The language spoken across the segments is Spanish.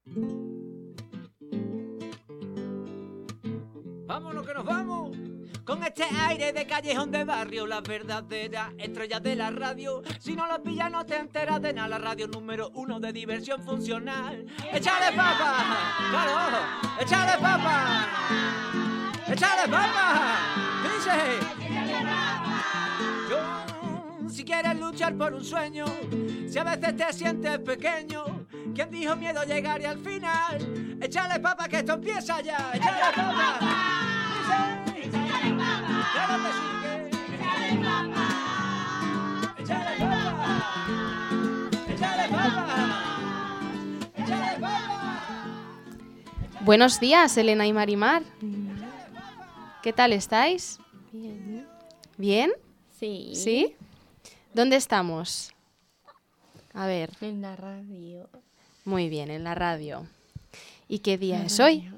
Vámonos que nos vamos. Con este aire de callejón de barrio, las verdaderas estrellas de la radio. Si no lo pillas no te enteras de nada. La radio número 1 de diversión funcional. ¡Échale papa! ¡Claro! ¡Échale papa! ¡Échale papa! ¡Dice! Yo, si quieres luchar por un sueño, si a veces te sientes pequeño, ¿quién dijo miedo llegar y al final? ¡Échale papa que esto empieza ya! ¡Échale papa! ¡Dice! ¡Échale papa! ¡Claro que sí! ¡Échale papa! ¡Échale papa! ¡Échale papa! ¡Échale papa! Buenos días, Elena y Marimar. ¿Qué tal estáis? Bien. ¿Bien? Sí. ¿Sí? ¿Dónde estamos? A ver. En la radio. Muy bien, en la radio. ¿Y qué día es hoy?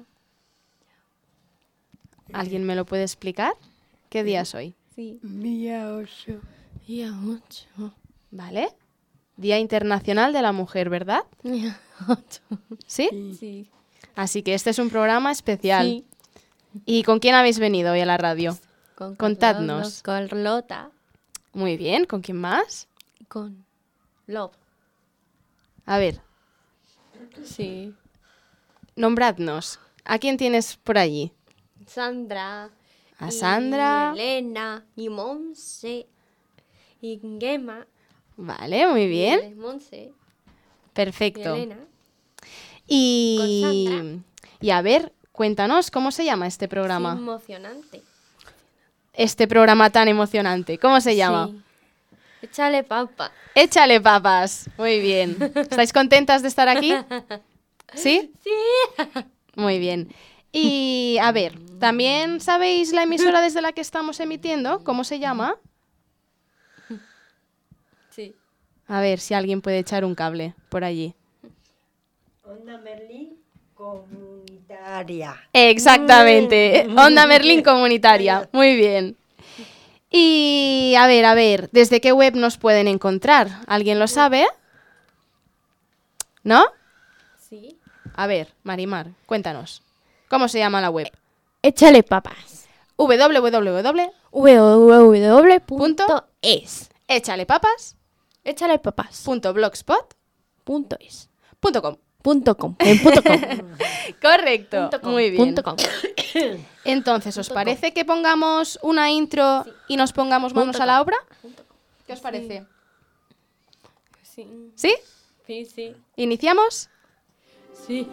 ¿Alguien me lo puede explicar? ¿Qué día es hoy? Sí. Día 8. Día 8. ¿Vale? Día Internacional de la Mujer, ¿verdad? Día 8. ¿Sí? Sí. Así que este es un programa especial. Sí. ¿Y con quién habéis venido hoy a la radio? Con Contadnos. Carlota. Muy bien, ¿con quién más? Con Love. A ver, Sí. nombradnos. ¿A quién tienes por allí? Sandra. A y Sandra. Elena. Y Monse. Y Gemma. Vale, muy bien. Y Monse. Y Perfecto. Elena. Y, Con Sandra. y a ver, cuéntanos, ¿cómo se llama este programa? Es emocionante. Este programa tan emocionante, ¿cómo se llama? Sí. Échale papa. Échale papas. Muy bien. ¿Estáis contentas de estar aquí? ¿Sí? Sí. Muy bien. Y a ver, ¿también sabéis la emisora desde la que estamos emitiendo? ¿Cómo se llama? Sí. A ver si alguien puede echar un cable por allí. Onda Merlín Comunitaria. Exactamente. Onda Merlín Comunitaria. Muy bien. Y a ver, ¿desde qué web nos pueden encontrar? ¿Alguien lo sabe? ¿No? Sí. A ver, Marimar, cuéntanos. ¿Cómo se llama la web? Échale papas. www.échalepapas.blogspot.es www.échalepapas. Échale papas. .com. En .com. Correcto. .com. Muy bien. .com. Entonces, ¿os parece que pongamos una intro y nos pongamos manos a la obra? ¿Qué os parece? Sí. ¿Sí? Sí, sí. ¿Iniciamos? Sí.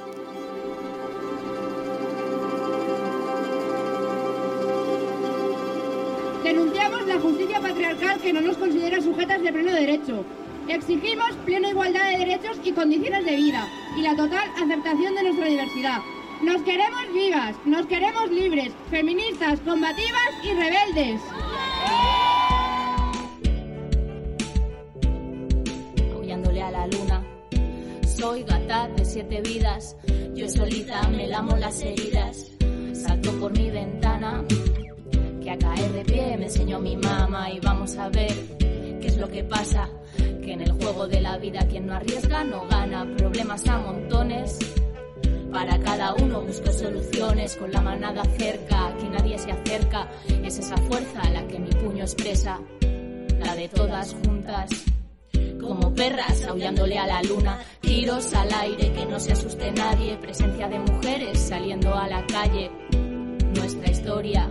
Denunciamos la justicia patriarcal que no nos considera sujetas de pleno derecho. Exigimos plena igualdad de derechos y condiciones de vida y la total aceptación de nuestra diversidad. Nos queremos vivas, nos queremos libres, feministas, combativas y rebeldes. Aullándole a la luna. Soy gata de 7 vidas. Yo solita me lamo las heridas. Salto por mi ventana, que a caer de pie me enseñó mi mamá. Y vamos a ver qué es lo que pasa, que en el juego de la vida quien no arriesga no gana. Problemas a montones, para cada uno busco soluciones. Con la manada cerca, aquí nadie se acerca. Es esa fuerza la que mi puño expresa, la de todas juntas. Como perras aullándole a la luna, tiros al aire, que no se asuste nadie. Presencia de mujeres saliendo a la calle. Nuestra historia,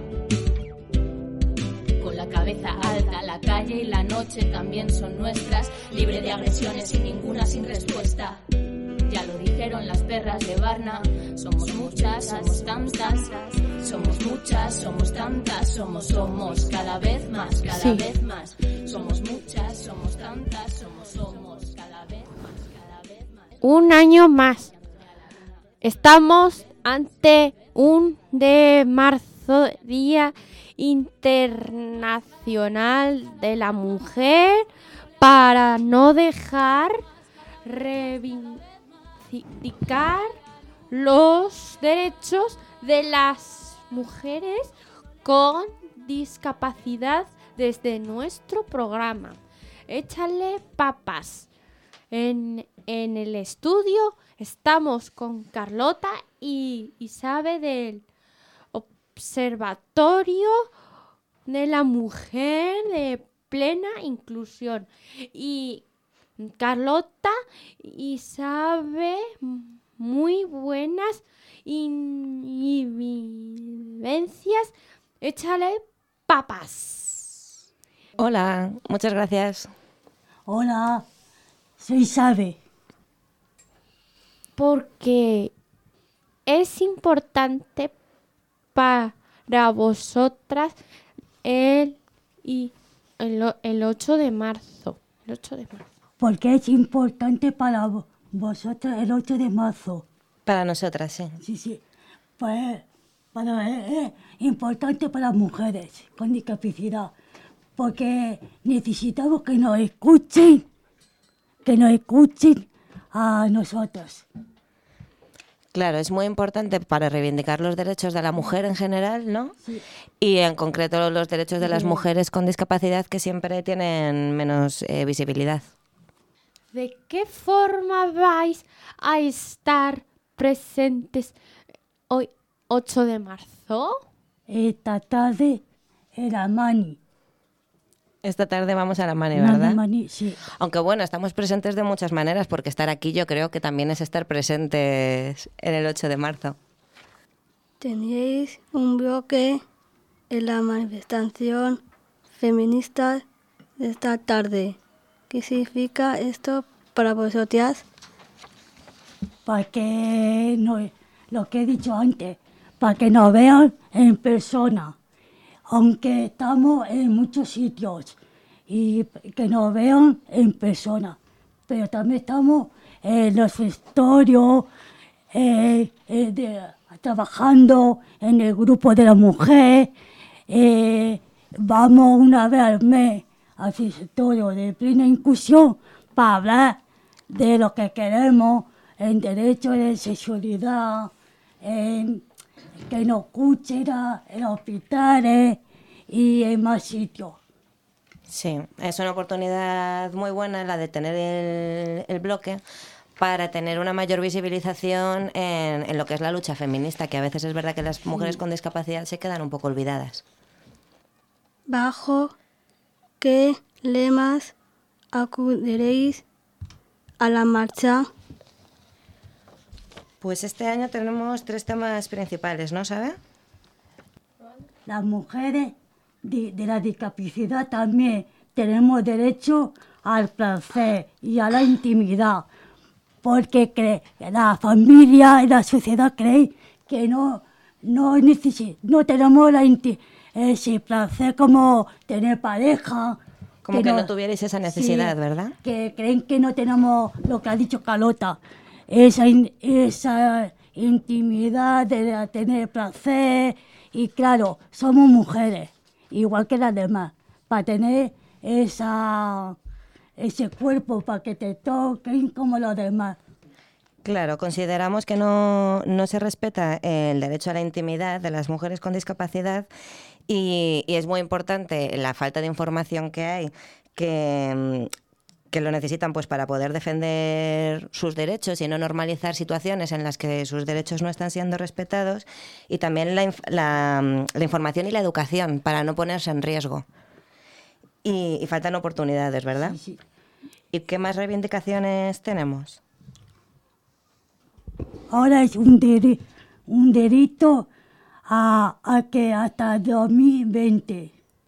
con la cabeza alta, la calle y la noche también son nuestras. Libre de agresiones y ninguna sin respuesta. Ya lo dijeron las perras de Varna. Somos muchas, somos tantas. Somos muchas, somos tantas. Somos cada vez más, cada vez más. Somos muchas, somos tantas. Somos cada vez más. Un año más. Estamos ante un de marzo, Día Internacional de la Mujer, para no dejar reivindicar los derechos de las mujeres con discapacidad desde nuestro programa. Échale papas. En el estudio Estamos con Carlota y Isabel del Observatorio de la Mujer de Plena Inclusión. Y Carlota y Isabel, muy buenas y vivencias. Échale papas. Hola, muchas gracias. Hola, soy Sabe. Porque es importante para vosotras el 8 de marzo. El 8 de marzo. Porque es importante para vosotros el 8 de marzo. Para nosotras, sí. Sí. Pues es importante para las mujeres con discapacidad. Porque necesitamos que nos escuchen a nosotros. Claro, es muy importante para reivindicar los derechos de la mujer en general, ¿no? Sí. Y en concreto los derechos de las mujeres con discapacidad que siempre tienen menos visibilidad. ¿De qué forma vais a estar presentes hoy, 8 de marzo? Esta tarde era Mani. Esta tarde vamos a la Mani, ¿verdad? Mani, sí. Aunque bueno, estamos presentes de muchas maneras, porque estar aquí yo creo que también es estar presentes en el 8 de marzo. Tenéis un bloque en la manifestación feminista de esta tarde. ¿Qué significa esto para vosotras? Para que lo que he dicho antes, para que nos vean en persona, aunque estamos en muchos sitios, y que nos vean en persona. Pero también estamos en los festorios, trabajando en el grupo de la mujer, vamos una vez al mes al festorio de plena inclusión para hablar de lo que queremos en derechos de sexualidad, que nos escuchen en hospitales y en más sitios. Sí, es una oportunidad muy buena la de tener el bloque para tener una mayor visibilización en lo que es la lucha feminista, que a veces es verdad que las mujeres con discapacidad se quedan un poco olvidadas. ¿Bajo qué lemas acudiréis a la marcha? Pues este año tenemos 3 temas principales, ¿no, Sabe? Las mujeres de la discapacidad también tenemos derecho al placer y a la intimidad, porque la familia y la sociedad creen que no tenemos ese placer como tener pareja. Como que no tuvierais esa necesidad, sí, ¿verdad? Que creen que no tenemos lo que ha dicho Carlota, esa intimidad de tener placer. Y claro, somos mujeres, igual que las demás, para tener ese cuerpo, para que te toquen como los demás. Claro, consideramos que no se respeta el derecho a la intimidad de las mujeres con discapacidad y es muy importante la falta de información que hay, que lo necesitan pues para poder defender sus derechos y no normalizar situaciones en las que sus derechos no están siendo respetados, y también la información y la educación para no ponerse en riesgo. Y faltan oportunidades, ¿verdad? Sí. ¿Y qué más reivindicaciones tenemos? Ahora es un delito a que hasta 2020.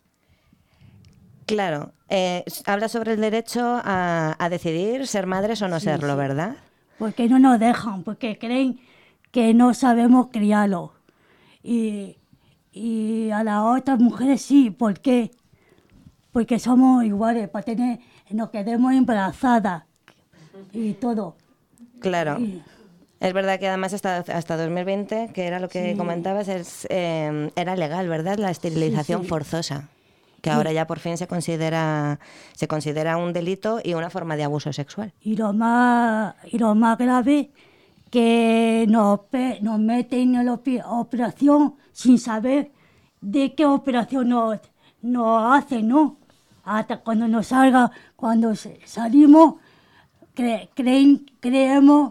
Claro, habla sobre el derecho a decidir ser madres o no serlo, ¿verdad? Porque no nos dejan, porque creen que no sabemos criarlo. Y a las otras mujeres sí, ¿por qué? Porque somos iguales, nos quedemos embarazadas y todo. Claro. Es verdad que además hasta 2020, que era lo que comentabas, era legal, ¿verdad? La esterilización forzosa, que ahora ya por fin se considera un delito y una forma de abuso sexual. Y lo más grave, que nos meten en la operación sin saber de qué operación nos hacen, ¿no? Hasta cuando nos salga, cuando salimos, creemos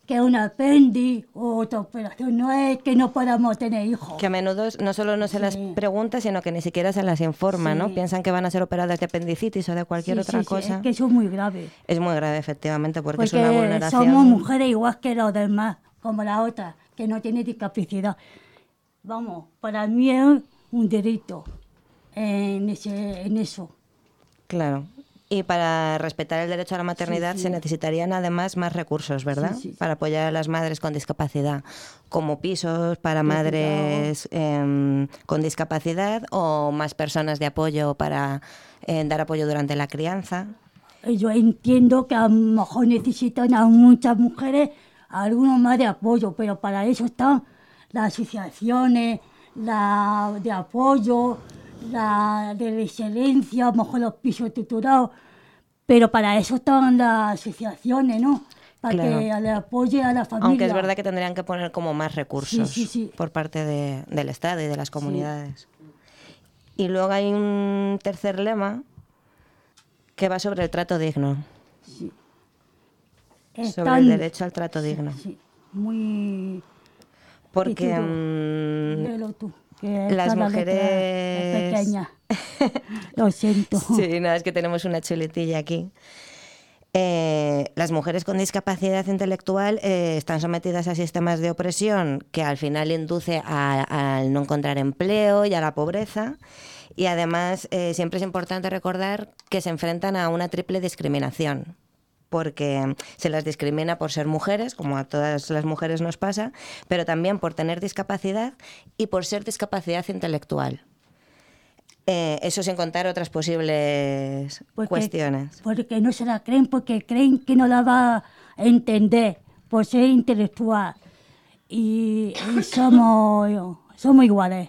que un apéndice o otra operación, no es que no podamos tener hijos. Que a menudo no solo no se las pregunta, sino que ni siquiera se las informa, ¿no? Piensan que van a ser operadas de apendicitis o de cualquier otra cosa. Es que eso es muy grave. Es muy grave, efectivamente, porque es una vulneración. Somos mujeres igual que los demás, como la otra, que no tiene discapacidad. Vamos, para mí es un delito en eso. Claro. Y para respetar el derecho a la maternidad se necesitarían además más recursos, ¿verdad? Para apoyar a las madres con discapacidad, como pisos para madres con discapacidad o más personas de apoyo para dar apoyo durante la crianza. Yo entiendo que a lo mejor necesitan a muchas mujeres algunos más de apoyo, pero para eso están las asociaciones, la de apoyo, la de excelencia, a lo mejor los pisos tutelados, pero para eso están las asociaciones, ¿no? Para que le apoye a la familia. Aunque es verdad que tendrían que poner como más recursos por parte del Estado y de las comunidades. Y luego hay un tercer lema que va sobre el trato digno. Sí. Sobre el derecho al trato digno. Sí, muy... Porque Léelo tú, que las mujeres... Es pequeña. Lo siento. Sí, no, es que tenemos una chuletilla aquí. Las mujeres con discapacidad intelectual están sometidas a sistemas de opresión que al final induce al no encontrar empleo y a la pobreza. Y además siempre es importante recordar que se enfrentan a una triple discriminación, porque se las discrimina por ser mujeres, como a todas las mujeres nos pasa, pero también por tener discapacidad y por ser discapacidad intelectual. Eso sin contar otras posibles cuestiones. Porque no se la creen, porque creen que no la va a entender por ser intelectual. Y somos igualdad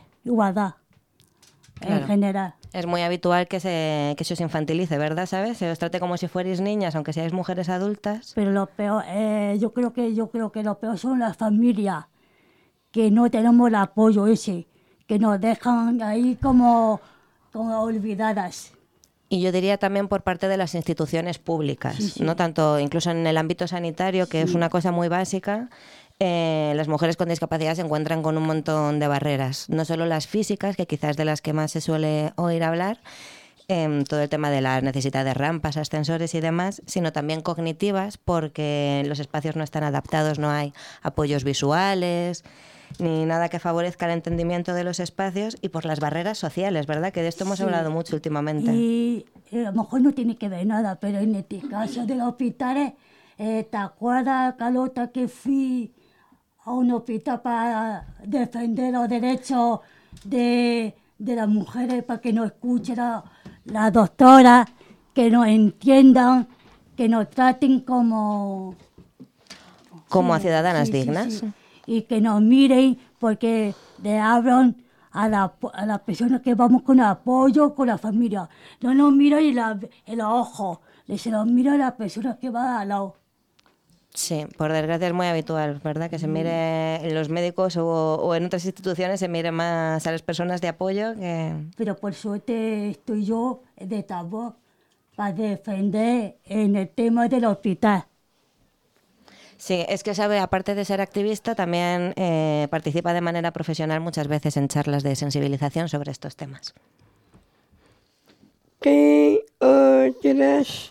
en general. Es muy habitual que eso se infantilice, ¿verdad? ¿Sabes? Se os trate como si fuerais niñas, aunque seáis mujeres adultas. Pero lo peor, yo creo que lo peor son las familias, que no tenemos el apoyo ese, que nos dejan ahí como olvidadas. Y yo diría también por parte de las instituciones públicas, no tanto, incluso en el ámbito sanitario, que es una cosa muy básica. Las mujeres con discapacidad se encuentran con un montón de barreras, no solo las físicas, que quizás de las que más se suele oír hablar, todo el tema de la necesidad de rampas, ascensores y demás, sino también cognitivas, porque los espacios no están adaptados, no hay apoyos visuales ni nada que favorezca el entendimiento de los espacios, y por las barreras sociales, ¿verdad? Que de esto hemos hablado mucho últimamente. Y a lo mejor no tiene que ver nada, pero en este caso de los hospitales, ¿te acuerdas, Carlota, que fui a un hospital para defender los derechos de las mujeres, para que nos escuchen la doctora, que nos entiendan, que nos traten como a ciudadanas dignas? Sí. Y que nos miren, porque le hablan a las personas que vamos con apoyo, con la familia. No nos miran en los ojos, se los miran a las personas que van al lado. Sí, por desgracia es muy habitual, ¿verdad? Que se mire en los médicos o en otras instituciones, se mire más a las personas de apoyo que... Pero por suerte estoy yo de tabú para defender en el tema del hospital. Sí, es que sabe, aparte de ser activista, también participa de manera profesional muchas veces en charlas de sensibilización sobre estos temas. ¿Qué otras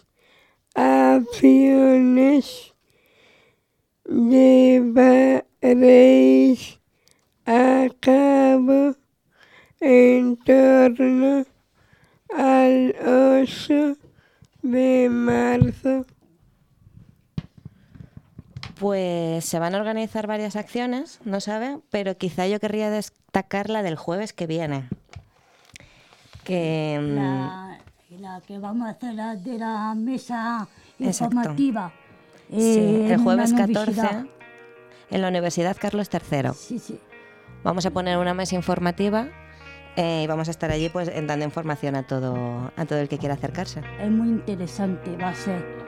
acciones llevaréis a cabo en torno al 8 de marzo? Pues se van a organizar varias acciones, no sabe, pero quizá yo querría destacar la del jueves que viene. La que vamos a hacer de la mesa informativa. Sí, el jueves 14 en la Universidad Carlos III. Sí. Vamos a poner una mesa informativa y vamos a estar allí pues dando información a todo el que quiera acercarse. Es muy interesante, va a ser.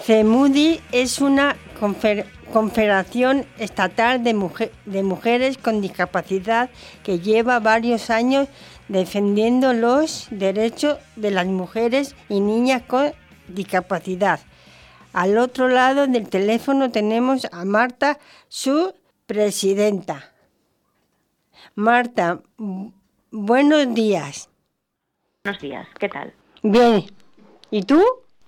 CEMUDI es una confederación estatal de mujeres con discapacidad que lleva varios años defendiendo los derechos de las mujeres y niñas con discapacidad. Al otro lado del teléfono tenemos a Marta, su presidenta. Marta, buenos días. Buenos días, ¿qué tal? Bien. ¿Y tú?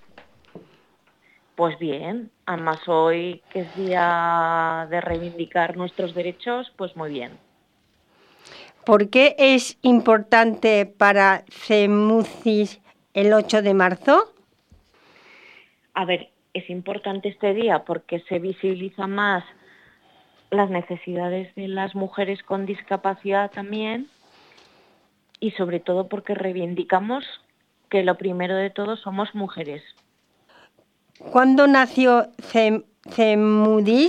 Pues bien, además hoy que es día de reivindicar nuestros derechos, pues muy bien. ¿Por qué es importante para CEMUDI el 8 de marzo? A ver, es importante este día porque se visibiliza más las necesidades de las mujeres con discapacidad también y sobre todo porque reivindicamos que lo primero de todo somos mujeres. ¿Cuándo nació CEMUDI?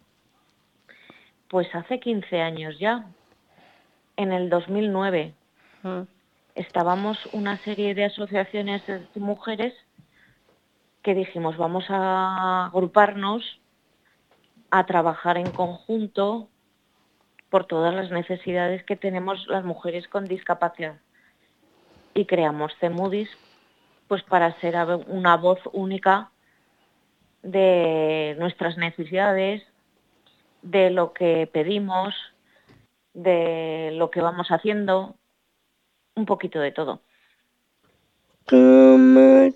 Pues hace 15 años ya, en el 2009. Estábamos una serie de asociaciones de mujeres que dijimos vamos a agruparnos, a trabajar en conjunto por todas las necesidades que tenemos las mujeres con discapacidad. Y creamos CEMUDI pues para ser una voz única de nuestras necesidades, de lo que pedimos, de lo que vamos haciendo, un poquito de todo. ¿Cómo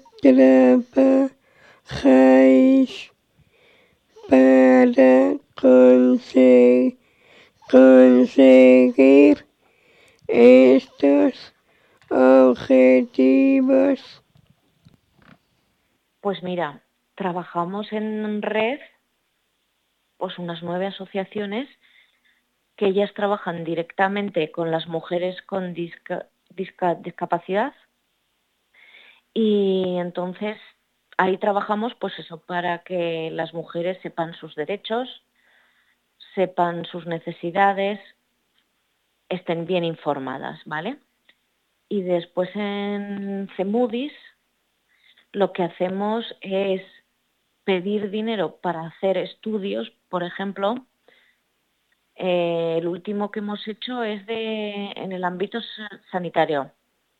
trabajáis para conseguir estos objetivos? Pues mira, trabajamos en red, pues unas 9 asociaciones que ellas trabajan directamente con las mujeres con discapacidad y entonces ahí trabajamos pues eso, para que las mujeres sepan sus derechos, sepan sus necesidades, estén bien informadas, ¿vale? Y después en CEMUDI lo que hacemos es pedir dinero para hacer estudios, por ejemplo. El último que hemos hecho es en el ámbito sanitario,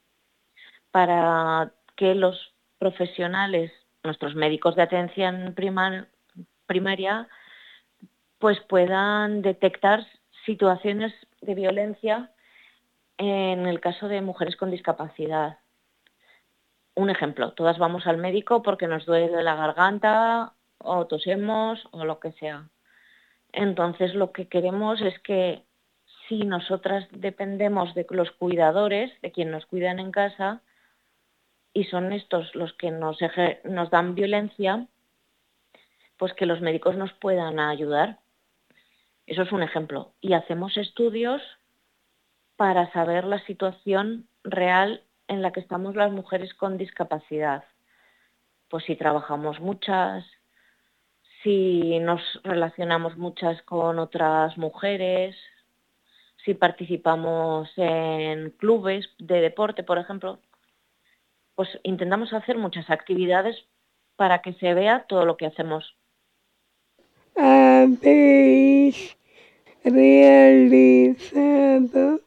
para que los profesionales, nuestros médicos de atención primaria, pues puedan detectar situaciones de violencia en el caso de mujeres con discapacidad. Un ejemplo, todas vamos al médico porque nos duele la garganta o tosemos o lo que sea. Entonces lo que queremos es que si nosotras dependemos de los cuidadores, de quien nos cuidan en casa, y son estos los que nos dan violencia, pues que los médicos nos puedan ayudar. Eso es un ejemplo. Y hacemos estudios para saber la situación real en la que estamos las mujeres con discapacidad. Pues si trabajamos muchas, si nos relacionamos muchas con otras mujeres, si participamos en clubes de deporte, por ejemplo, pues intentamos hacer muchas actividades para que se vea todo lo que hacemos. ¿Habéis realizado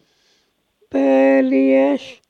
varias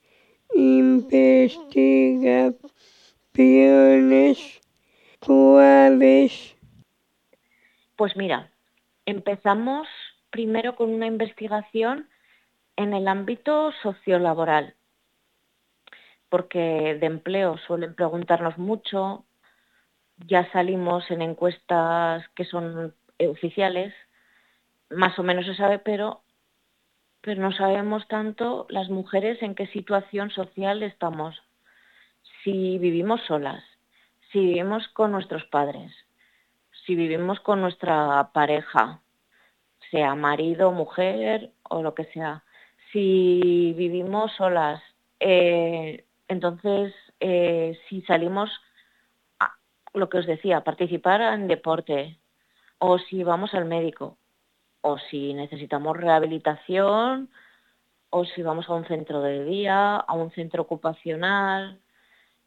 investigaciones? ¿Cuáles? Pues mira, empezamos primero con una investigación en el ámbito sociolaboral, porque de empleo suelen preguntarnos mucho, ya salimos en encuestas que son oficiales, más o menos se sabe, pero no sabemos tanto las mujeres en qué situación social estamos, si vivimos solas, si vivimos con nuestros padres, si vivimos con nuestra pareja, sea marido, mujer o lo que sea, si vivimos solas, entonces si salimos, lo que os decía, participar en deporte, o si vamos al médico, o si necesitamos rehabilitación, o si vamos a un centro de día, a un centro ocupacional.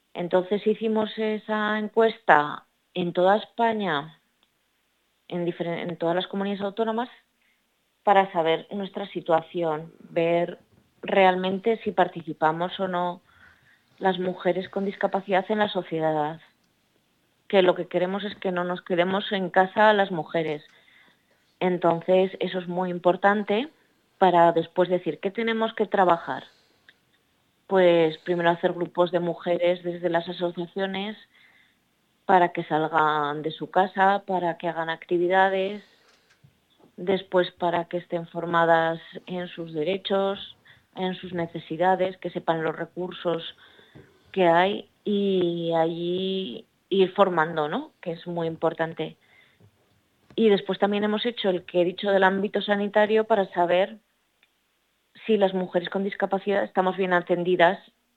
Entonces hicimos esa encuesta en toda España, en todas las comunidades autónomas, para saber nuestra situación, ver realmente si participamos o no las mujeres con discapacidad en la sociedad. Que lo que queremos es que no nos quedemos en casa las mujeres. Entonces, eso es muy importante para después decir, ¿qué tenemos que trabajar? Pues primero hacer grupos de mujeres desde las asociaciones para que salgan de su casa, para que hagan actividades, después para que estén formadas en sus derechos, en sus necesidades, que sepan los recursos que hay y allí ir formando, ¿no? Que es muy importante. Y después también hemos hecho el que he dicho del ámbito sanitario para saber si las mujeres con discapacidad estamos bien atendidas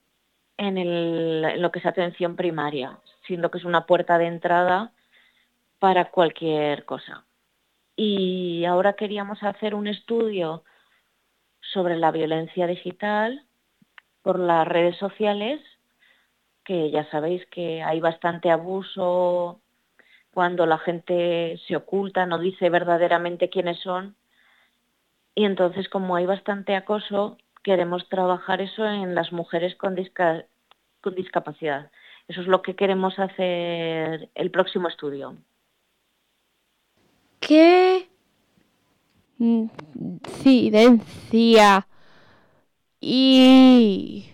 en lo que es atención primaria, siendo que es una puerta de entrada para cualquier cosa. Y ahora queríamos hacer un estudio sobre la violencia digital por las redes sociales, que ya sabéis que hay bastante abuso cuando la gente se oculta, no dice verdaderamente quiénes son. Y entonces, como hay bastante acoso, queremos trabajar eso en las mujeres con discapacidad. Eso es lo que queremos hacer el próximo estudio. ¿Qué incidencia y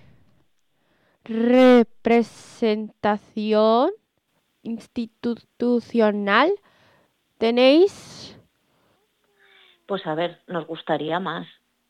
representación institucional tenéis? Pues a ver, nos gustaría más.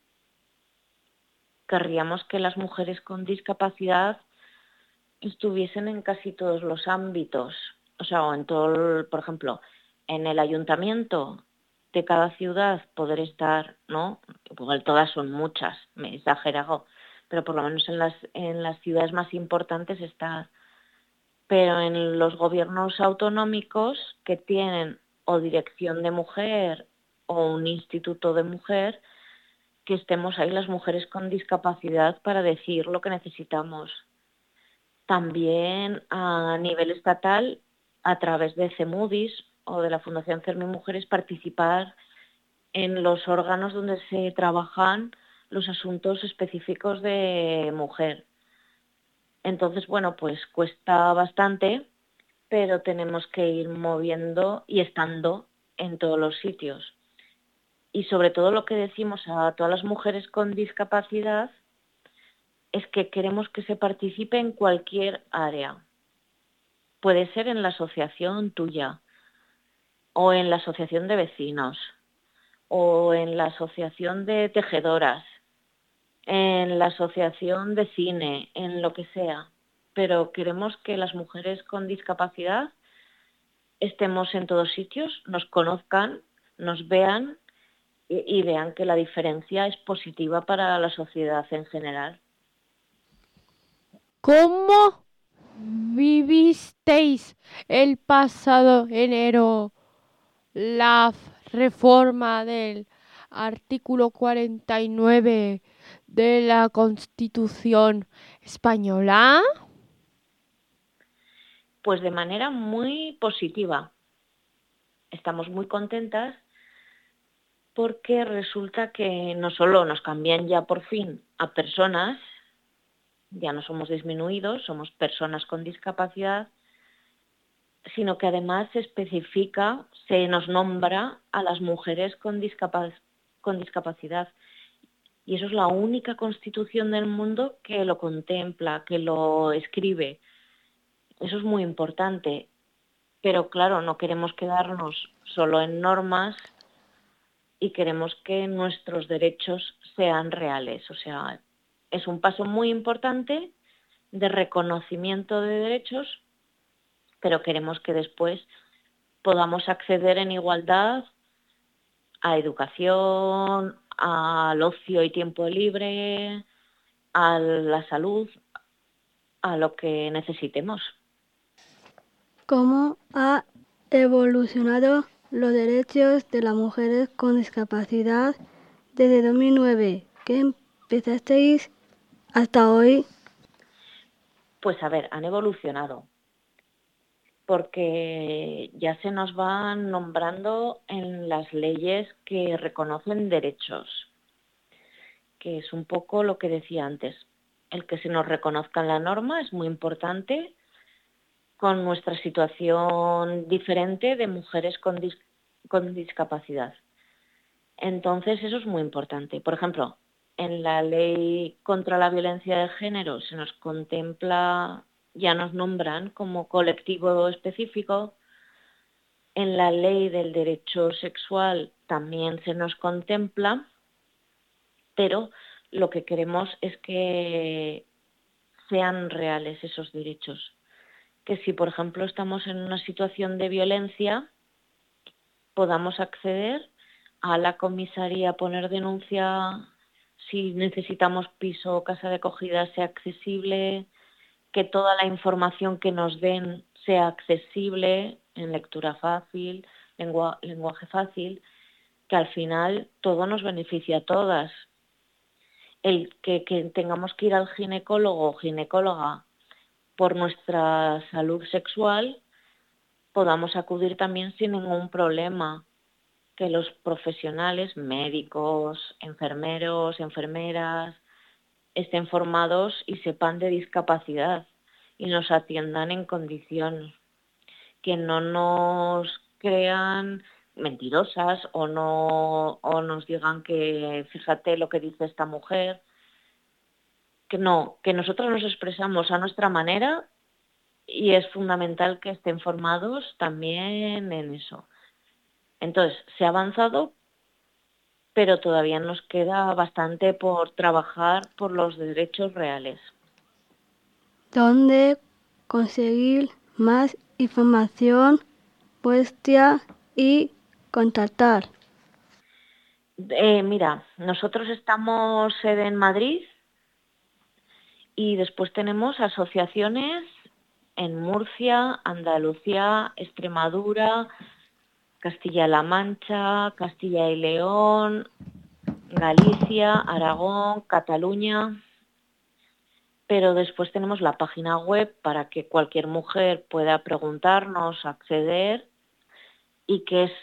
Querríamos que las mujeres con discapacidad estuviesen en casi todos los ámbitos. O sea, o en todo, por ejemplo, en el ayuntamiento de cada ciudad poder estar, ¿no? Igual todas son muchas, me he exagerado, pero por lo menos en las ciudades más importantes estar. Pero en los gobiernos autonómicos que tienen o dirección de mujer o un instituto de mujer, que estemos ahí las mujeres con discapacidad para decir lo que necesitamos. También a nivel estatal, a través de CEMUDIS o de la Fundación CERMI Mujeres, participar en los órganos donde se trabajan los asuntos específicos de mujer. Entonces, bueno, pues cuesta bastante, pero tenemos que ir moviendo y estando en todos los sitios. Y sobre todo lo que decimos a todas las mujeres con discapacidad es que queremos que se participe en cualquier área. Puede ser en la asociación tuya, o en la asociación de vecinos, o en la asociación de tejedoras, en la asociación de cine, en lo que sea. Pero queremos que las mujeres con discapacidad estemos en todos sitios, nos conozcan, nos vean y vean que la diferencia es positiva para la sociedad en general. ¿Cómo vivisteis el pasado enero la reforma del artículo 49 de la Constitución española? Pues de manera muy positiva. Estamos muy contentas porque resulta que no solo nos cambian ya por fin a personas, ya no somos disminuidos, somos personas con discapacidad, sino que además se especifica, se nos nombra a las mujeres con discapacidad. Y eso es la única constitución del mundo que lo contempla, que lo escribe. Eso es muy importante. Pero claro, no queremos quedarnos solo en normas y queremos que nuestros derechos sean reales. O sea, es un paso muy importante de reconocimiento de derechos, pero queremos que después podamos acceder en igualdad a educación, al ocio y tiempo libre, a la salud, a lo que necesitemos. ¿Cómo ha evolucionado los derechos de las mujeres con discapacidad desde 2009, que empezasteis, hasta hoy? Pues a ver, han evolucionado, porque ya se nos van nombrando en las leyes que reconocen derechos, que es un poco lo que decía antes. El que se nos reconozca en la norma es muy importante con nuestra situación diferente de mujeres con discapacidad. Entonces, eso es muy importante. Por ejemplo, en la ley contra la violencia de género se nos contempla, ya nos nombran como colectivo específico. En la ley del derecho sexual también se nos contempla, pero lo que queremos es que sean reales esos derechos. Que si, por ejemplo, estamos en una situación de violencia, podamos acceder a la comisaría, poner denuncia. Si necesitamos piso o casa de acogida, sea accesible, que toda la información que nos den sea accesible, en lectura fácil, lenguaje fácil, que al final todo nos beneficia a todas. El que tengamos que ir al ginecólogo o ginecóloga por nuestra salud sexual, podamos acudir también sin ningún problema. Que los profesionales, médicos, enfermeros, enfermeras, estén formados y sepan de discapacidad y nos atiendan en condiciones. Que no nos crean mentirosas o nos digan que fíjate lo que dice esta mujer. Que no, que nosotros nos expresamos a nuestra manera y es fundamental que estén formados también en eso. Entonces, se ha avanzado, pero todavía nos queda bastante por trabajar por los derechos reales. ¿Dónde conseguir más información vuestra y contactar? Mira, nosotros estamos sede en Madrid y después tenemos asociaciones en Murcia, Andalucía, Extremadura, Castilla-La Mancha, Castilla y León, Galicia, Aragón, Cataluña. Pero después tenemos la página web para que cualquier mujer pueda preguntarnos, acceder, y que es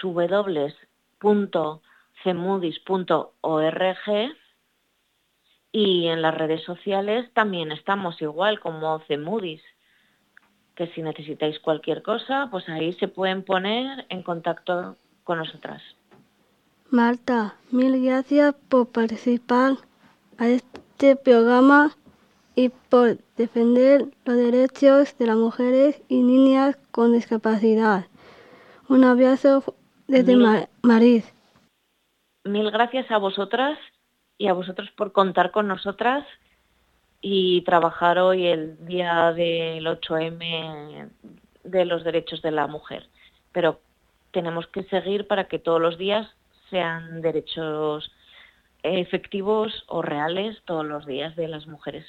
www.cemudis.org. Y en las redes sociales también estamos igual como Cemudis, que si necesitáis cualquier cosa, pues ahí se pueden poner en contacto con nosotras. Marta, mil gracias por participar a este programa y por defender los derechos de las mujeres y niñas con discapacidad. Un abrazo desde Madrid. Mil gracias a vosotras y a vosotros por contar con nosotras y trabajar hoy el día del 8M de los derechos de la mujer. Pero tenemos que seguir para que todos los días sean derechos efectivos o reales todos los días de las mujeres.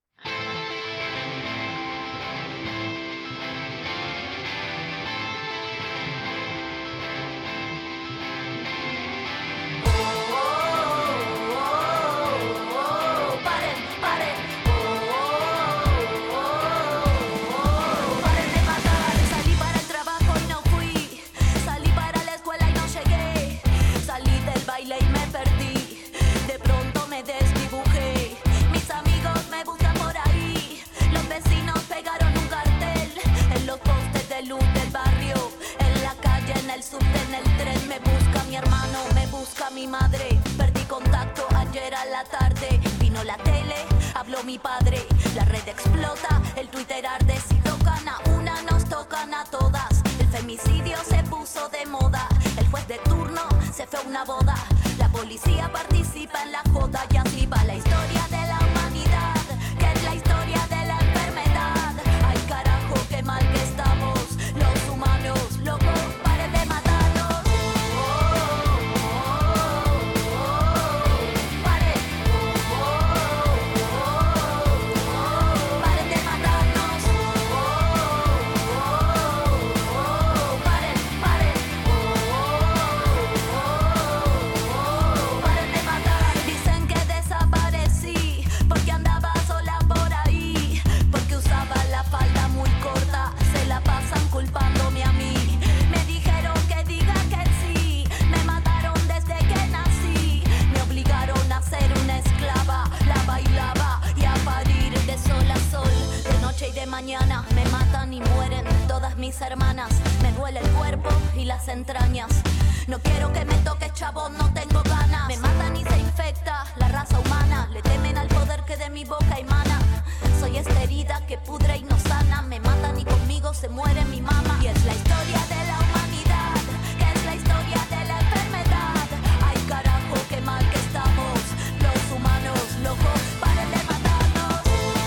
Mi madre, perdí contacto ayer a la tarde. Vino la tele, habló mi padre. La red explota, el Twitter arde. Si tocan a una, nos tocan a todas. El femicidio se puso de moda. El juez de turno se fue a una boda. La policía participa en la joda. Y así va la historia de la humanidad, que es la historia de la enfermedad. Ay carajo, qué mal que estamos los humanos, locos, paren de matarnos. y las entrañas. No quiero que me toque, chavo, no tengo ganas. Me matan y se infecta la raza humana. Le temen al poder que de mi boca emana. Soy esta herida que pudre y no sana. Me matan y conmigo se muere mi mamá. Y es la historia de la humanidad, que es la historia de la enfermedad. Ay carajo, qué mal que estamos los humanos, locos, paren de matarnos.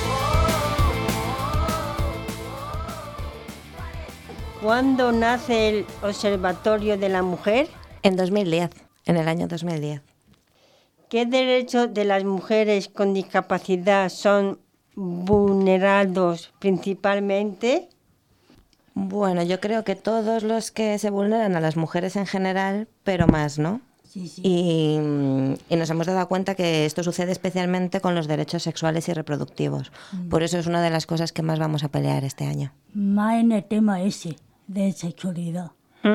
¿Cuándo nace el Observatorio de la Mujer? En 2010, en el año 2010. ¿Qué derechos de las mujeres con discapacidad son vulnerados principalmente? Bueno, yo creo que todos los que se vulneran a las mujeres en general, pero más, ¿no? Sí, sí. Y nos hemos dado cuenta que esto sucede especialmente con los derechos sexuales y reproductivos. Por eso es una de las cosas que más vamos a pelear este año. Más en el tema ese de sexualidad.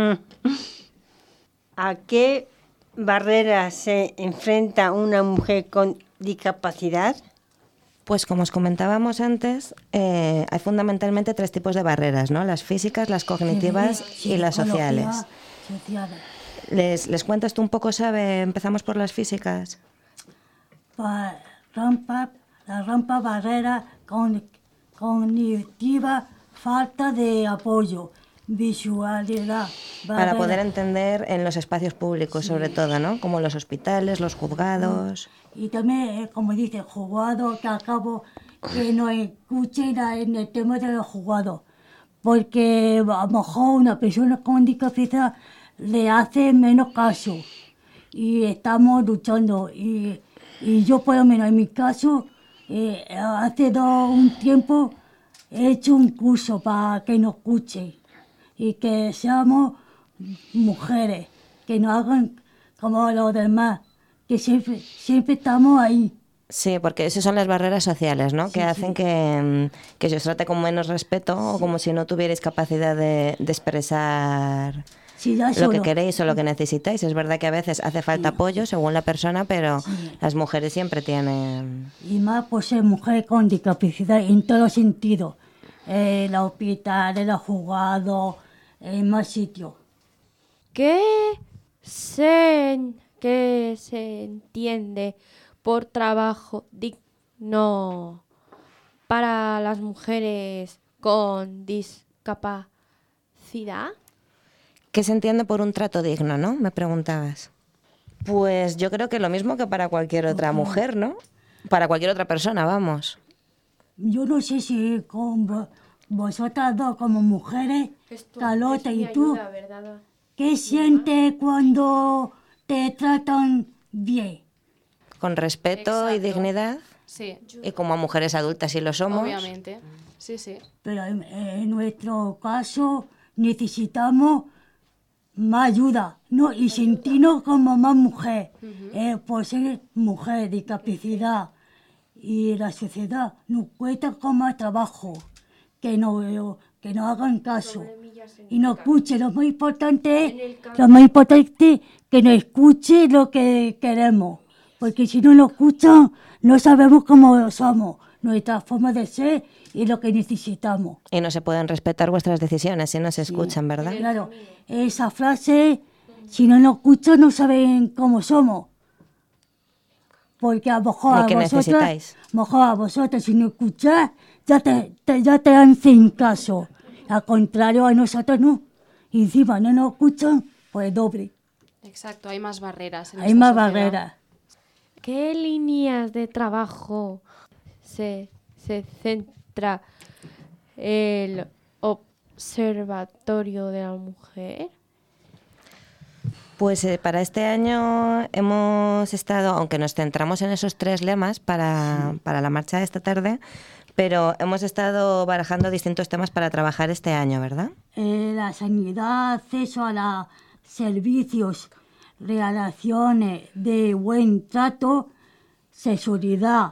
¿A qué barreras se enfrenta una mujer con discapacidad? Pues como os comentábamos antes, hay fundamentalmente 3 tipos de barreras, ¿no? Las físicas, las cognitivas y las sociales. ¿Les cuentas tú un poco, Sabe? Empezamos por las físicas. La rampa barrera cognitiva, falta de apoyo, visualidad. Para poder entender en los espacios públicos, sobre todo, ¿no? Como los hospitales, los juzgados. Y también, como dice, juzgados, que acabo que no escuchen en el tema de los juzgados. Porque a lo mejor una persona con discapacidad le hace menos caso. Y estamos luchando. Y yo, por lo menos en mi caso, hace un tiempo he hecho un curso para que nos escuchen. Y que seamos mujeres, que no hagan como los demás, que siempre estamos ahí. Sí, porque esas son las barreras sociales, ¿no? Que hacen que se os trate con menos respeto o como si no tuvierais capacidad de expresar lo que queréis o lo que necesitáis. Es verdad que a veces hace falta apoyo según la persona, pero las mujeres siempre tienen... Y más por ser mujer con discapacidad en todos sentidos. En los hospitales, en los juzgados, en más sitios. ¿Qué se entiende por trabajo digno para las mujeres con discapacidad? ¿Qué se entiende por un trato digno, no? Me preguntabas. Pues yo creo que lo mismo que para cualquier otra mujer, ¿no? Para cualquier otra persona, vamos. Yo no sé si con vosotras dos como mujeres, Carlota y tú, ¿qué sientes cuando te tratan bien? Con respeto y dignidad. Sí. Y como a mujeres adultas sí lo somos. Obviamente, sí, sí. Pero en nuestro caso necesitamos más ayuda, ¿no? Y sentirnos como más mujer, por ser mujer, discapacidad. Y la sociedad nos cuesta con más trabajo, que no hagan caso y nos escuchen. Lo más importante es que nos escuchen lo que queremos, porque si no nos escuchan no sabemos cómo somos, nuestra forma de ser y lo que necesitamos. Y no se pueden respetar vuestras decisiones si no se escuchan, ¿verdad? Claro, esa frase, si no nos escuchan no saben cómo somos. Porque a lo mejor a vosotros, si no escucháis, ya te hacen caso. Al contrario, a nosotros no. Y encima no nos escuchan, pues doble. Exacto, hay más barreras. Hay más barreras. ¿Qué líneas de trabajo se centra el Observatorio de la Mujer? Pues para este año hemos estado, aunque nos centramos en esos 3 lemas para la marcha de esta tarde, pero hemos estado barajando distintos temas para trabajar este año, ¿verdad? La sanidad, acceso a los servicios, relaciones de buen trato, sexualidad,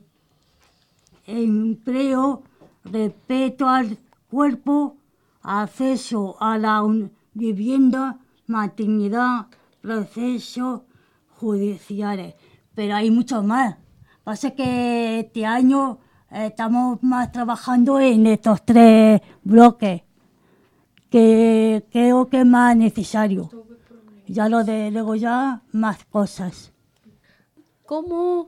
empleo, respeto al cuerpo, acceso a la vivienda, maternidad, procesos judiciales. Pero hay mucho más. Pasa que este año estamos más trabajando en estos 3 bloques. que creo que es más necesario. Ya luego ya más cosas. ¿Cómo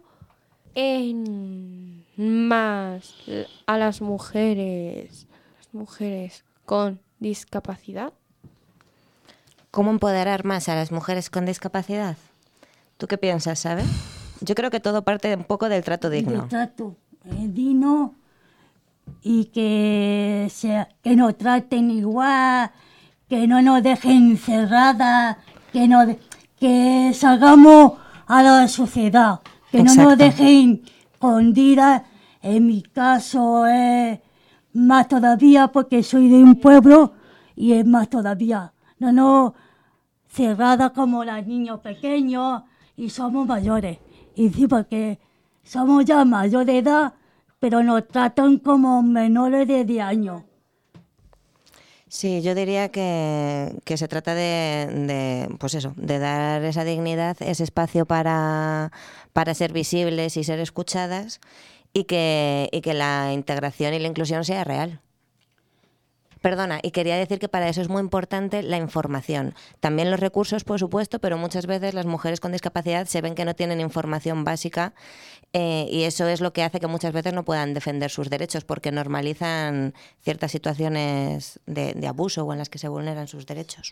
en más a las mujeres con discapacidad? ¿Cómo empoderar más a las mujeres con discapacidad? ¿Tú qué piensas, sabes? Yo creo que todo parte un poco del trato digno. Del trato digno y que nos traten igual, que no nos dejen encerradas, que salgamos a la sociedad, que no nos dejen escondidas. En mi caso es más todavía porque soy de un pueblo y es más todavía. No cerradas como los niños pequeños y somos mayores. Y sí, porque somos ya mayores de edad, pero nos tratan como menores de 10 años. Sí, yo diría que se trata pues eso, de dar esa dignidad, ese espacio para ser visibles y ser escuchadas y que la integración y la inclusión sea real. Perdona, y quería decir que para eso es muy importante la información. También los recursos, por supuesto, pero muchas veces las mujeres con discapacidad se ven que no tienen información básica y eso es lo que hace que muchas veces no puedan defender sus derechos porque normalizan ciertas situaciones de abuso o en las que se vulneran sus derechos.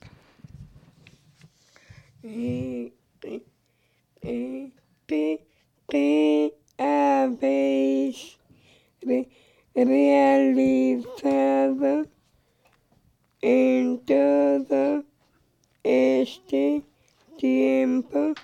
¿Qué habéis realizado en todo este tiempo?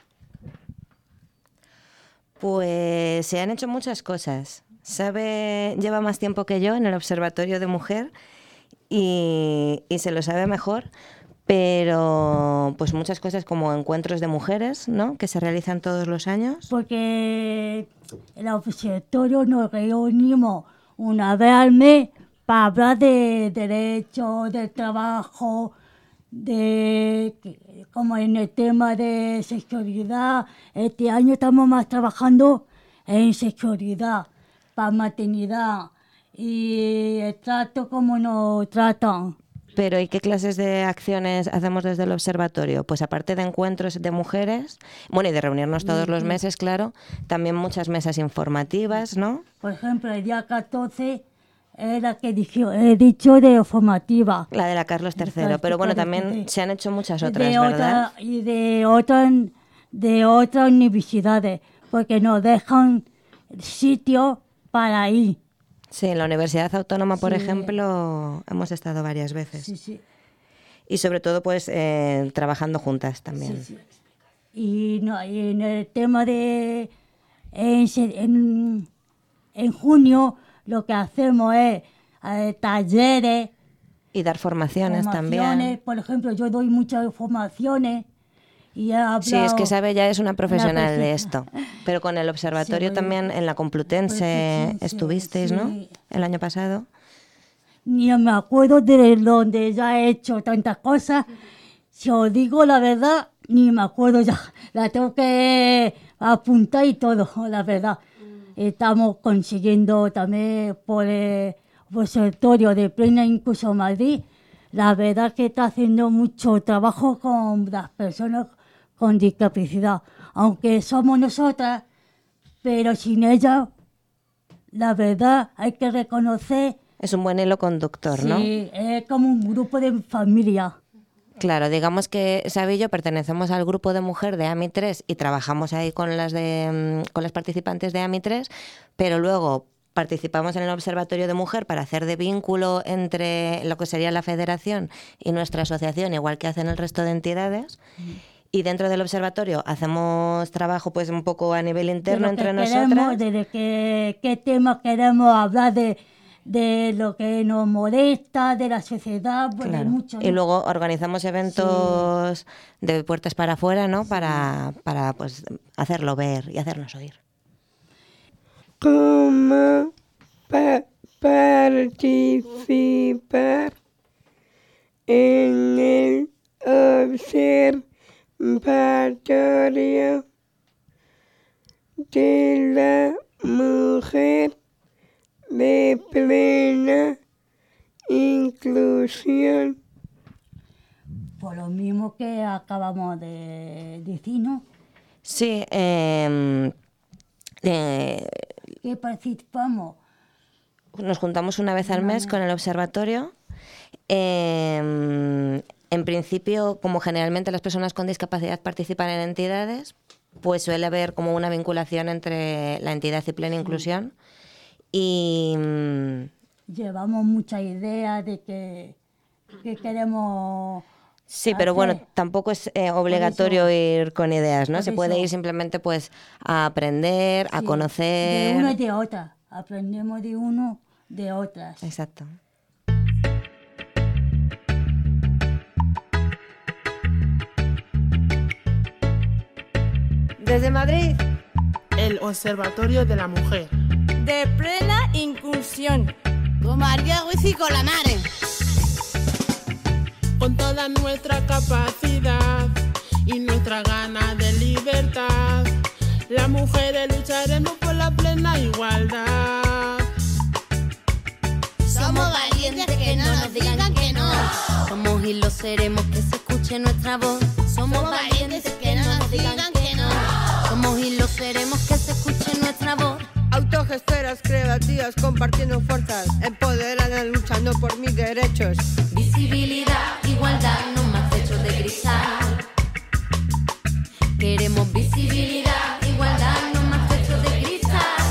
Pues se han hecho muchas cosas. Lleva más tiempo que yo en el Observatorio de Mujer y se lo sabe mejor, pero pues muchas cosas como encuentros de mujeres, ¿no?, que se realizan todos los años. Porque en el observatorio nos reunimos una vez al mes para hablar de derechos, de trabajo, como en el tema de sexualidad. Este año estamos más trabajando en sexualidad, para maternidad y el trato como nos tratan. Pero ¿y qué clases de acciones hacemos desde el observatorio? Pues aparte de encuentros de mujeres, bueno, y de reunirnos todos los meses, claro, también muchas mesas informativas, ¿no? Por ejemplo, el día 14 es la que he dicho de formativa. La de la Carlos III, pero bueno, también se han hecho muchas otras, ¿verdad? Y de otras universidades, porque nos dejan sitio para ir. Sí, en la Universidad Autónoma, por ejemplo, hemos estado varias veces. Sí, sí. Y sobre todo, pues, trabajando juntas también. Sí, sí. Y en el tema de... En junio lo que hacemos es talleres. Y dar formaciones también. Por ejemplo, yo doy muchas formaciones. Y sí, es que Sabe ya es una profesional de esto. Pero con el observatorio también en la Complutense estuvisteis, ¿no? El año pasado. Ni me acuerdo de donde ya he hecho tantas cosas. Si os digo la verdad, ni me acuerdo ya. La tengo que apuntar y todo, la verdad. Estamos consiguiendo también por el Observatorio de Plena Inclusión Madrid. La verdad que está haciendo mucho trabajo con las personas con discapacidad, aunque somos nosotras, pero sin ella, la verdad, hay que reconocer... Es un buen hilo conductor, ¿no? Sí, es como un grupo de familia. Claro, digamos que Sabe y yo pertenecemos al grupo de mujer de AMI3 y trabajamos ahí con las participantes de AMI3, pero luego participamos en el Observatorio de Mujer para hacer de vínculo entre lo que sería la federación y nuestra asociación, igual que hacen el resto de entidades. Y dentro del observatorio hacemos trabajo pues un poco a nivel interno entre nosotras. De qué temas queremos hablar, de lo que nos molesta, de la sociedad, pues claro. De mucho, ¿no? Y luego organizamos eventos de puertas para afuera, ¿no? Para pues hacerlo ver y hacernos oír. ¿Cómo participar en el observatorio de la mujer de plena inclusión Por lo mismo que acabamos de decir, ¿no? Sí, Que participamos. Nos juntamos una vez al mes con el observatorio. En principio, como generalmente las personas con discapacidad participan en entidades, pues suele haber como una vinculación entre la entidad y Plena Inclusión. Y llevamos muchas ideas de que queremos. Sí, pero bueno, tampoco es obligatorio ir con ideas, ¿no? Se puede ir simplemente pues a aprender, a conocer. De uno y de otra. Aprendemos de uno, de otras. Exacto. Desde Madrid, el Observatorio de la Mujer. De Plena Inclusión. Con María Ruiz y con la Mare. Con toda nuestra capacidad y nuestra gana de libertad, las mujeres lucharemos por la plena igualdad. Somos valientes, que no nos digan que no. Somos y lo seremos, que se escuche nuestra voz. Somos valientes, que no nos digan que no. Somos y lo seremos, que se escuche nuestra voz. Autogestoras creativas compartiendo fuerzas, empoderadas luchando por mis derechos. Visibilidad, igualdad, no más techos de cristal. Queremos visibilidad, igualdad, no más techos de cristal.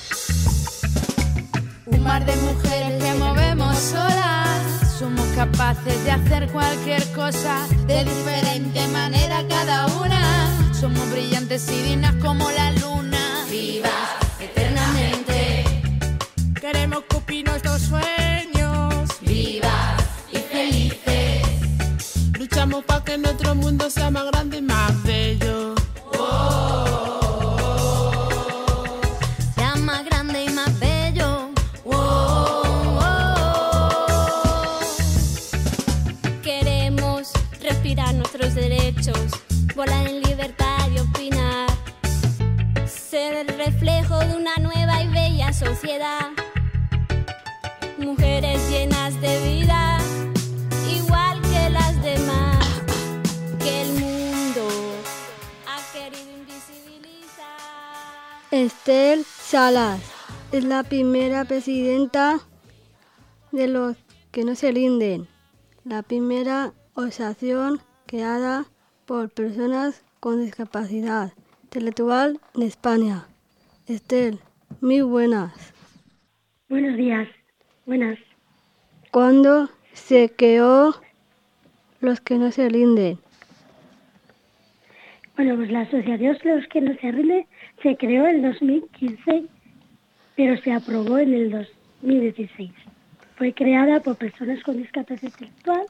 Un mar de mujeres que movemos solas. Somos capaces de hacer cualquier cosa, de diferente manera cada una. Somos brillantes y dignas como la luna. Vivas eternamente. Queremos cumplir nuestros sueños. Vivas y felices. Luchamos para que nuestro mundo sea más grande y más bello. Sea más grande y más bello. Queremos respirar nuestros derechos, volar en libertad y opinar. Ser el reflejo de una nueva y bella sociedad. Mujeres llenas de vida, igual que las demás, que el mundo ha querido invisibilizar. Estel Salas es la primera presidenta de los que no se rinden, la primera asociación creada por personas con discapacidad intelectual en España. Estel, muy buenas. Buenos días. Buenas. ¿Cuándo se creó los que no se rinden? Bueno, pues la asociación Los que no se rinden se creó en 2015, pero se aprobó en el 2016. Fue creada por personas con discapacidad intelectual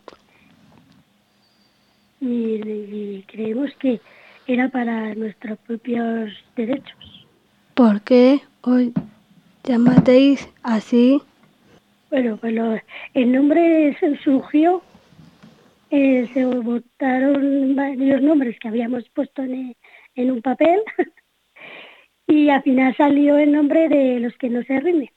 y creemos que era para nuestros propios derechos. ¿Por qué os llamasteis así? Bueno, pues el nombre surgió, se votaron varios nombres que habíamos puesto en un papel y al final salió el nombre de Los que no se rinden,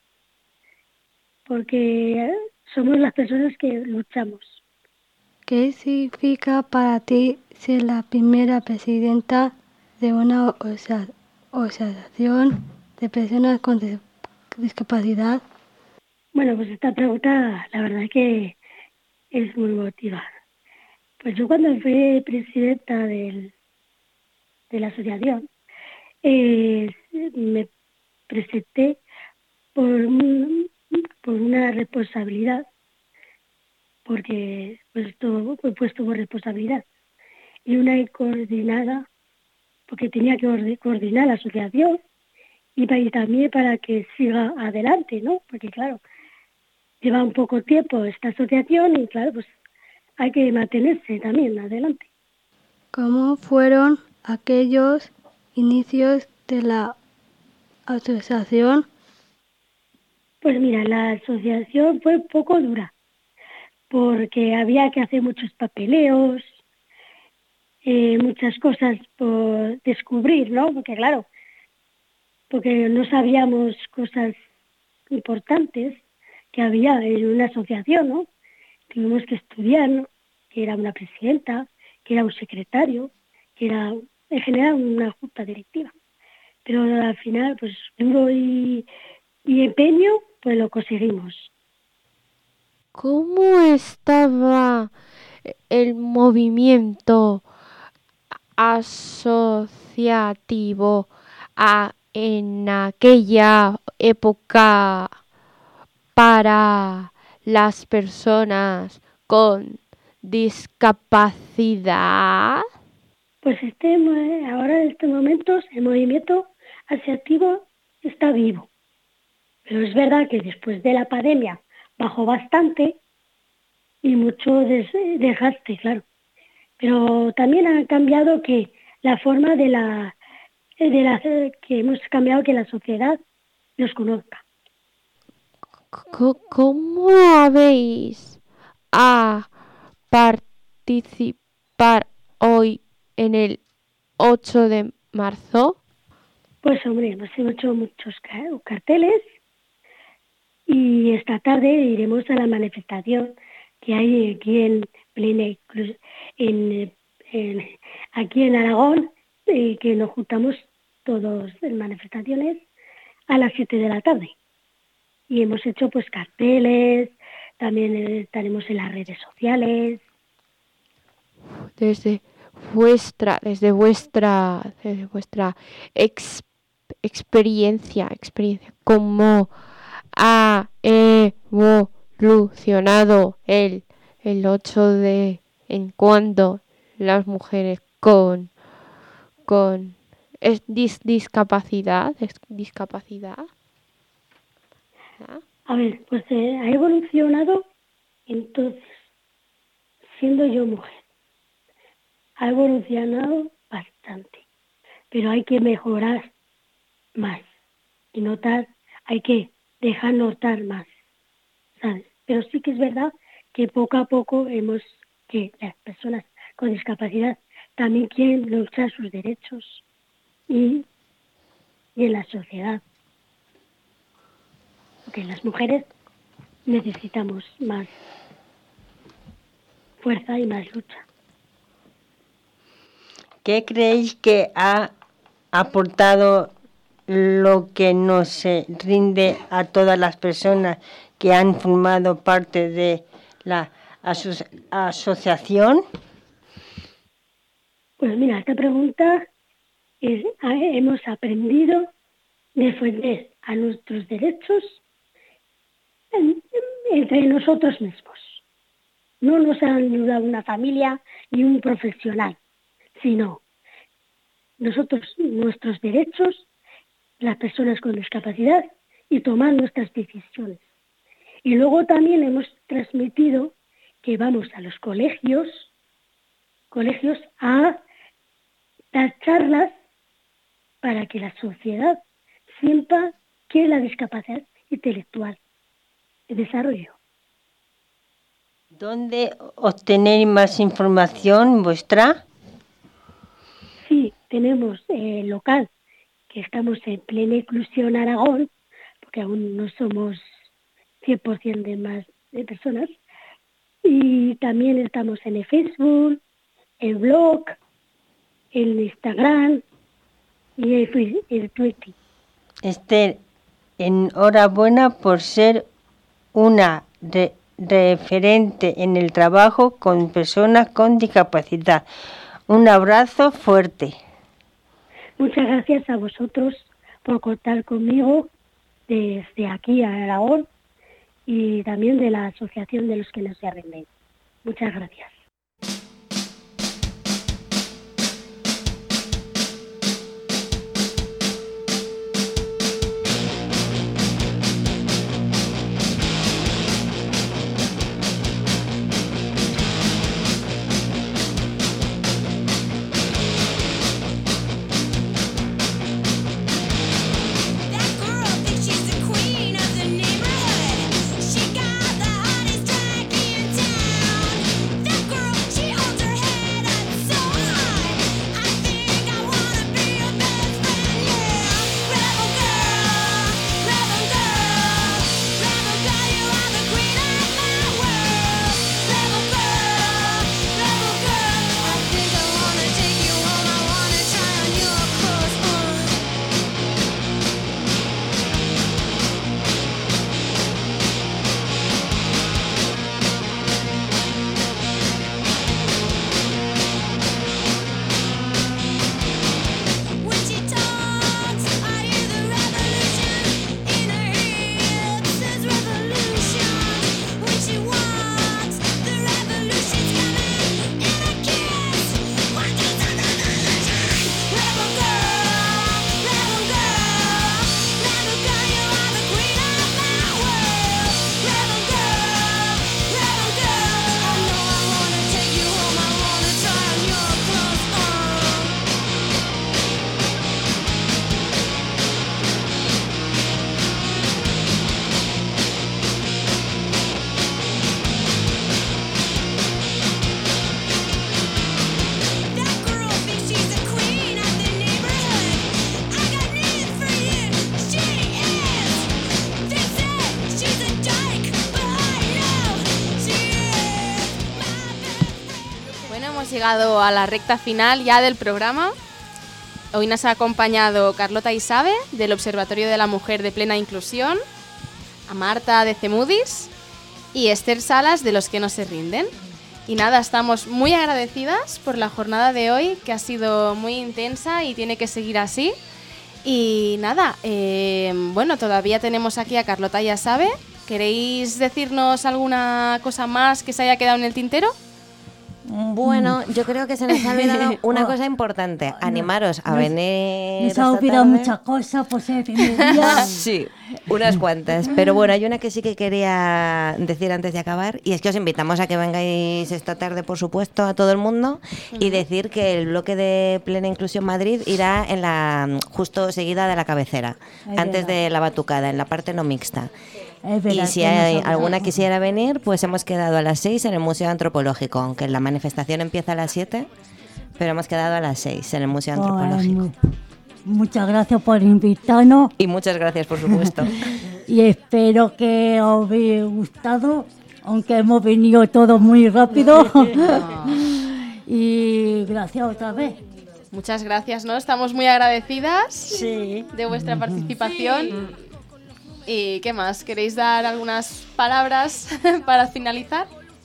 porque somos las personas que luchamos. ¿Qué significa para ti ser la primera presidenta de una asociación de personas con discapacidad? Bueno, pues esta pregunta la verdad que es muy emotiva. Pues yo cuando fui presidenta de la asociación me presenté por una responsabilidad, porque pues todo fue puesto por responsabilidad y una coordinada, porque tenía que coordinar la asociación y también para que siga adelante, ¿no? Porque claro, lleva un poco tiempo esta asociación y claro, pues hay que mantenerse también adelante. ¿Cómo fueron aquellos inicios de la asociación? Pues mira, la asociación fue un poco dura, porque había que hacer muchos papeleos, muchas cosas por descubrir, ¿no? Porque claro, porque no sabíamos cosas importantes que había en una asociación, ¿no? Tuvimos que estudiar, ¿no? que era una presidenta, que era un secretario, que era en general una junta directiva. Pero al final, pues duro y empeño, pues lo conseguimos. ¿Cómo estaba el movimiento asociativo en aquella época para las personas con discapacidad? Pues ahora en estos momentos el movimiento asociativo está vivo. Pero es verdad que después de la pandemia bajó bastante y mucho desgaste, claro. Pero también ha cambiado que la forma que hemos cambiado que la sociedad nos conozca. ¿Cómo habéis a participar hoy en el 8 de marzo? Pues hombre, hemos hecho muchos carteles y esta tarde iremos a la manifestación que hay aquí aquí en Aragón, que nos juntamos todos en manifestaciones a las 7 de la tarde. Y hemos hecho pues carteles, también estaremos en las redes sociales. Desde vuestra experiencia, ¿cómo ha evolucionado el 8 en cuanto las mujeres con discapacidad? A ver, pues ha evolucionado entonces, siendo yo mujer. Ha evolucionado bastante, pero hay que mejorar más y hay que dejar notar más, ¿sabes? Pero sí que es verdad que poco a poco que las personas con discapacidad también quieren luchar sus derechos y en la sociedad. Porque las mujeres necesitamos más fuerza y más lucha. ¿Qué creéis que ha aportado lo que nos rinde a todas las personas que han formado parte de la asociación? Pues mira, esta pregunta hemos aprendido a defender a nuestros derechos entre nosotros mismos. No nos ha ayudado una familia ni un profesional, sino nuestros derechos, las personas con discapacidad, y tomar nuestras decisiones. Y luego también hemos transmitido que vamos a los colegios a dar charlas para que la sociedad sepa qué es la discapacidad intelectual, el desarrollo. ¿Dónde obtener más información vuestra? Sí, tenemos el local, que estamos en plena inclusión Aragón, porque aún no somos 100% de personas, y también estamos en el Facebook, el blog, el Instagram y el Twitter. Esther, enhorabuena por ser una referente en el trabajo con personas con discapacidad. Un abrazo fuerte. Muchas gracias a vosotros por contar conmigo desde aquí a Aragón y también de la Asociación de los que no se rinden. Muchas gracias. That girl llegado a la recta final ya del programa. Hoy nos ha acompañado Carlota Isabe, del Observatorio de la Mujer de Plena Inclusión, a Marta de Cemudis y Esther Salas, de Los que no se rinden. Y nada, estamos muy agradecidas por la jornada de hoy, que ha sido muy intensa y tiene que seguir así. Y nada, bueno, todavía tenemos aquí a Carlota Isabe. ¿Queréis decirnos alguna cosa más que se haya quedado en el tintero? Bueno, yo creo que se nos ha olvidado una cosa importante. Animaros a venir. Nos ha olvidado muchas cosas por ser primer día. Sí, unas cuantas. Pero bueno, hay una que sí que quería decir antes de acabar, y es que os invitamos a que vengáis esta tarde, por supuesto, a todo el mundo, y decir que el bloque de Plena Inclusión Madrid irá en la justo seguida de la cabecera, antes de la batucada, en la parte no mixta. Y si hay alguna quisiera venir, pues hemos quedado a las 6 en el Museo Antropológico, aunque la manifestación empieza a las 7, pero hemos quedado a las 6 en el Museo Antropológico. Muchas gracias por invitarnos. Y muchas gracias, por supuesto. Y espero que os haya gustado, aunque hemos venido todos muy rápido. Y gracias otra vez. Muchas gracias, ¿no? Estamos muy agradecidas de vuestra participación. ¿Y qué más? ¿Queréis dar algunas palabras para finalizar?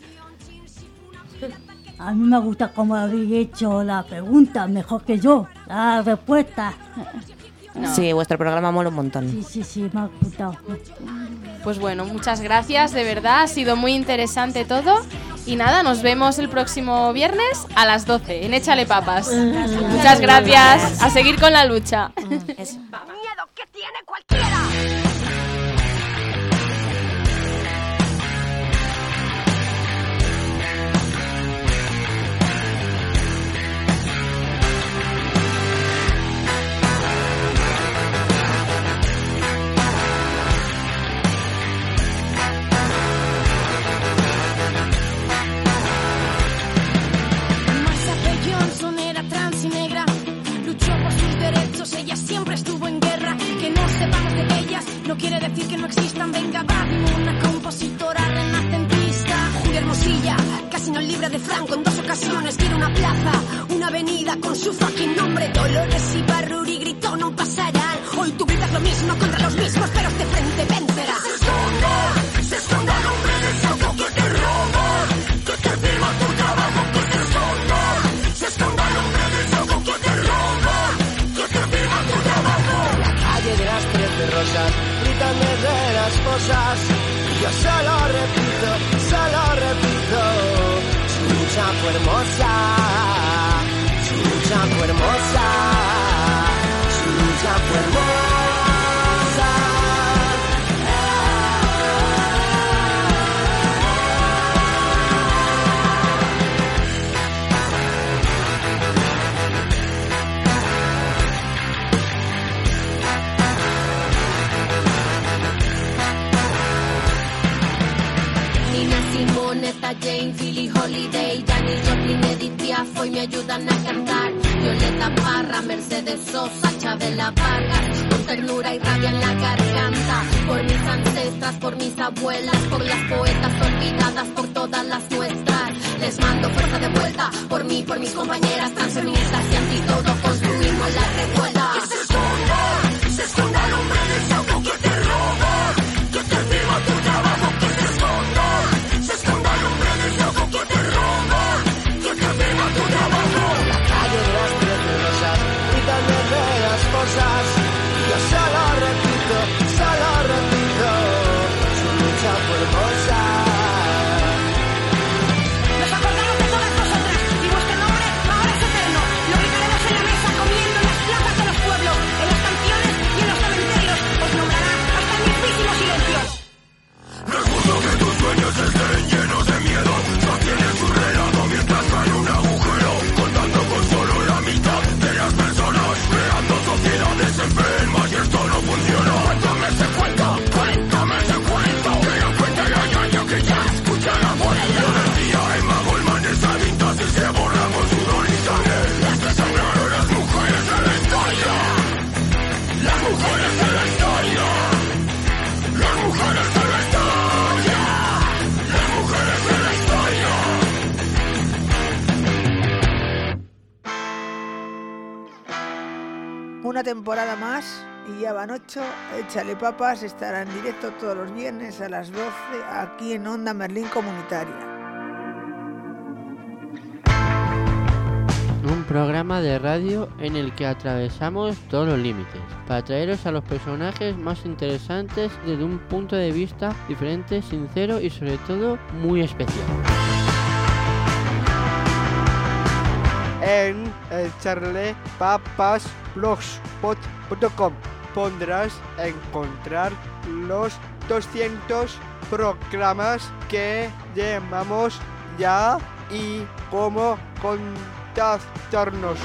A mí me gusta cómo habéis hecho la pregunta, mejor que yo, la respuesta. No. Sí, vuestro programa mola un montón. Sí, me ha gustado. Pues bueno, muchas gracias, de verdad, ha sido muy interesante todo. Y nada, nos vemos el próximo viernes a las 12 en Échale Papas. Muchas gracias, a seguir con la lucha. Miedo que tiene cualquiera. Ella siempre estuvo en guerra, que no sepamos de ellas no quiere decir que no existan. Venga, va, una compositora renacentista. Julia Hermosilla, casi no libre de Franco en 2 ocasiones. Quiere una plaza, una avenida con su fucking nombre. Dolores y Barruri gritó, no pasarán. Hoy tú gritas lo mismo contra los mismos, pero este frente vencerá. Se esconda el hombre de saco que te roba, que te firma tu trabajo, que te esconda. Se esconda el hombre de saco que te roba, de las 13 rosas, gritan desde las fosas. Yo solo repito, su lucha fue hermosa, su lucha fue hermosa, su lucha fue hermosa. Simonetta, Jane, Billie Holiday, Janis Joplin, Edith Piaf hoy me ayudan a cantar. Violeta Parra, Mercedes Sosa, Chabela Vargas, con ternura y rabia en la garganta. Por mis ancestras, por mis abuelas, por las poetas olvidadas, por todas las nuestras. Les mando fuerza de vuelta, por mí, por mis compañeras transfeministas y anti todo construimos la revuelta. Que se esconda el hombre de saco que te roba, que te firma tu trabajo, que se esconda. Yo solo repito, su lucha fue hermosa. Nos acordamos de todas vosotras y vuestro nombre ahora es eterno. Lo gritaremos en la mesa, comiendo en las plazas de los pueblos, en las canciones y en los cementerios. Os nombrará hasta el mismísimo silencio. No es justo que tus sueños estén llenos de miedo. No tienes un relato mientras cae un agujero, contando con solo la mitad de las personas, creando sociedades en una temporada más y ya van 8. Échale Papas estará en directo todos los viernes a las 12 aquí en Onda Merlín Comunitaria. Un programa de radio en el que atravesamos todos los límites para traeros a los personajes más interesantes desde un punto de vista diferente, sincero y sobre todo muy especial. En el charlepapasblogspot.com podrás encontrar los 200 programas que llevamos ya y cómo contactarnos.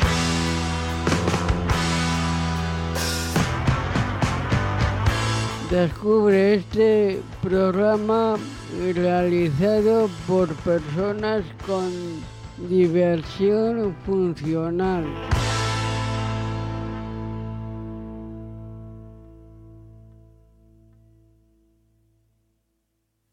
Descubre este programa realizado por personas con diversión funcional.